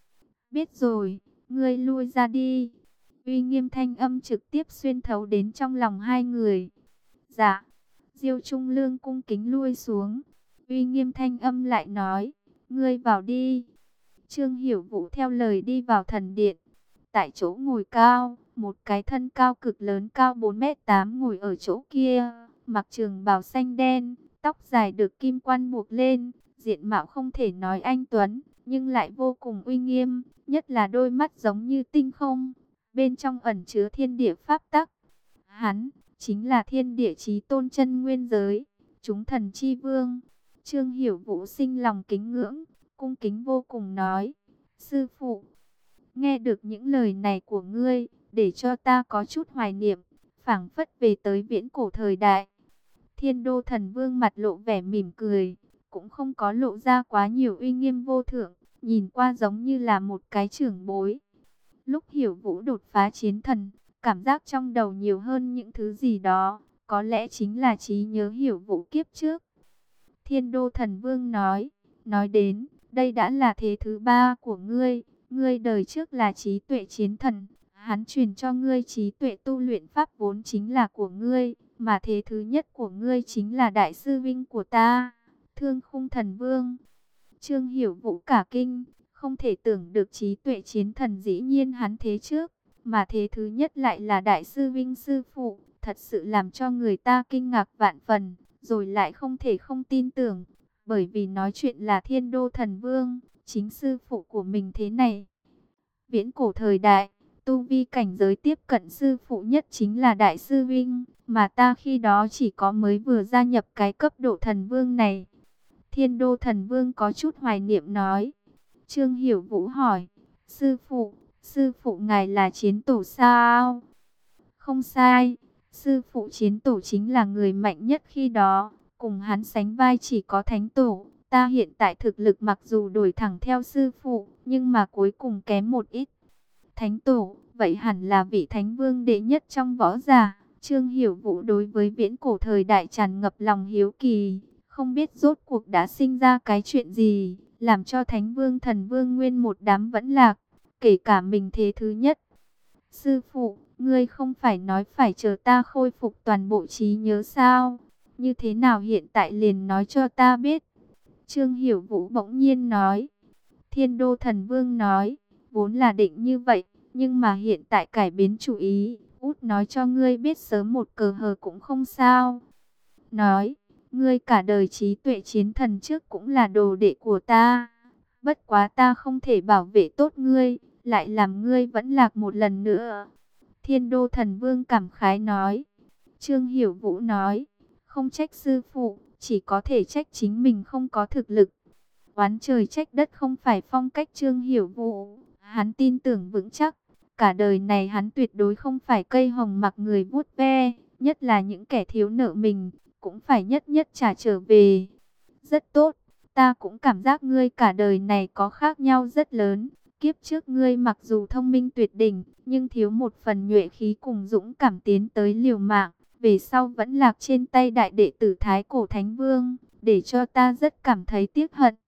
Biết rồi, ngươi lui ra đi. Uy nghiêm thanh âm trực tiếp xuyên thấu đến trong lòng hai người. Dạ. Diêu Trung Lương cung kính lui xuống. Uy nghiêm thanh âm lại nói, ngươi vào đi. Trương Hiểu Vũ theo lời đi vào thần điện. Tại chỗ ngồi cao, một cái thân cao cực lớn cao bốn mét tám ngồi ở chỗ kia, mặc trường bào xanh đen, tóc dài được kim quan buộc lên, diện mạo không thể nói anh tuấn, nhưng lại vô cùng uy nghiêm, nhất là đôi mắt giống như tinh không, bên trong ẩn chứa thiên địa pháp tắc. Hắn chính là thiên địa chí tôn chân nguyên giới, chúng thần chi vương. Trương Hiểu Vũ sinh lòng kính ngưỡng, cung kính vô cùng nói, sư phụ, nghe được những lời này của ngươi, để cho ta có chút hoài niệm, phảng phất về tới viễn cổ thời đại. Thiên Đô Thần Vương mặt lộ vẻ mỉm cười, cũng không có lộ ra quá nhiều uy nghiêm vô thượng, nhìn qua giống như là một cái trưởng bối. Lúc Hiểu Vũ đột phá chiến thần, cảm giác trong đầu nhiều hơn những thứ gì đó, có lẽ chính là trí nhớ Hiểu Vũ kiếp trước. Thiên Đô Thần Vương nói, nói đến, đây đã là thế thứ ba của ngươi, ngươi đời trước là trí tuệ chiến thần, hắn truyền cho ngươi trí tuệ tu luyện pháp vốn chính là của ngươi, mà thế thứ nhất của ngươi chính là đại sư vinh của ta, Thương Khung Thần Vương. Trương Hiểu Vũ cả kinh, không thể tưởng được trí tuệ chiến thần dĩ nhiên hắn thế trước, mà thế thứ nhất lại là đại sư vinh sư phụ, thật sự làm cho người ta kinh ngạc vạn phần, rồi lại không thể không tin tưởng, bởi vì nói chuyện là Thiên Đô Thần Vương, chính sư phụ của mình thế này. Viễn cổ thời đại, tu vi cảnh giới tiếp cận sư phụ nhất chính là đại sư vinh, mà ta khi đó chỉ có mới vừa gia nhập cái cấp độ thần vương này. Thiên Đô Thần Vương có chút hoài niệm nói. Trương Hiểu Vũ hỏi, sư phụ, sư phụ ngài là chiến tổ sao? Không sai, sư phụ chiến tổ chính là người mạnh nhất khi đó, cùng hắn sánh vai chỉ có thánh tổ. Ta hiện tại thực lực mặc dù đổi thẳng theo sư phụ, nhưng mà cuối cùng kém một ít. Thánh tổ, vậy hẳn là vị thánh vương đệ nhất trong võ giả. Trương Hiểu Vũ đối với viễn cổ thời đại tràn ngập lòng hiếu kỳ, không biết rốt cuộc đã sinh ra cái chuyện gì, làm cho thánh vương thần vương nguyên một đám vẫn lạc, kể cả mình thế thứ nhất. Sư phụ, ngươi không phải nói phải chờ ta khôi phục toàn bộ trí nhớ sao? Như thế nào hiện tại liền nói cho ta biết? Trương Hiểu Vũ bỗng nhiên nói. Thiên Đô Thần Vương nói, vốn là định như vậy, nhưng mà hiện tại cải biến chủ ý, út nói cho ngươi biết sớm một cờ hờ cũng không sao. Nói, ngươi cả đời trí tuệ chiến thần trước cũng là đồ đệ của ta, bất quá ta không thể bảo vệ tốt ngươi, lại làm ngươi vẫn lạc một lần nữa. Thiên Đô Thần Vương cảm khái nói. Trương Hiểu Vũ nói, không trách sư phụ, chỉ có thể trách chính mình không có thực lực. Oán trời trách đất không phải phong cách Trương Hiểu Vũ, hắn tin tưởng vững chắc, cả đời này hắn tuyệt đối không phải cây hồng mặc người vuốt ve, nhất là những kẻ thiếu nợ mình, cũng phải nhất nhất trả trở về. Rất tốt, ta cũng cảm giác ngươi cả đời này có khác nhau rất lớn. Kiếp trước ngươi mặc dù thông minh tuyệt đỉnh, nhưng thiếu một phần nhuệ khí cùng dũng cảm tiến tới liều mạng, về sau vẫn lạc trên tay đại đệ tử Thái Cổ Thánh Vương, để cho ta rất cảm thấy tiếc hận.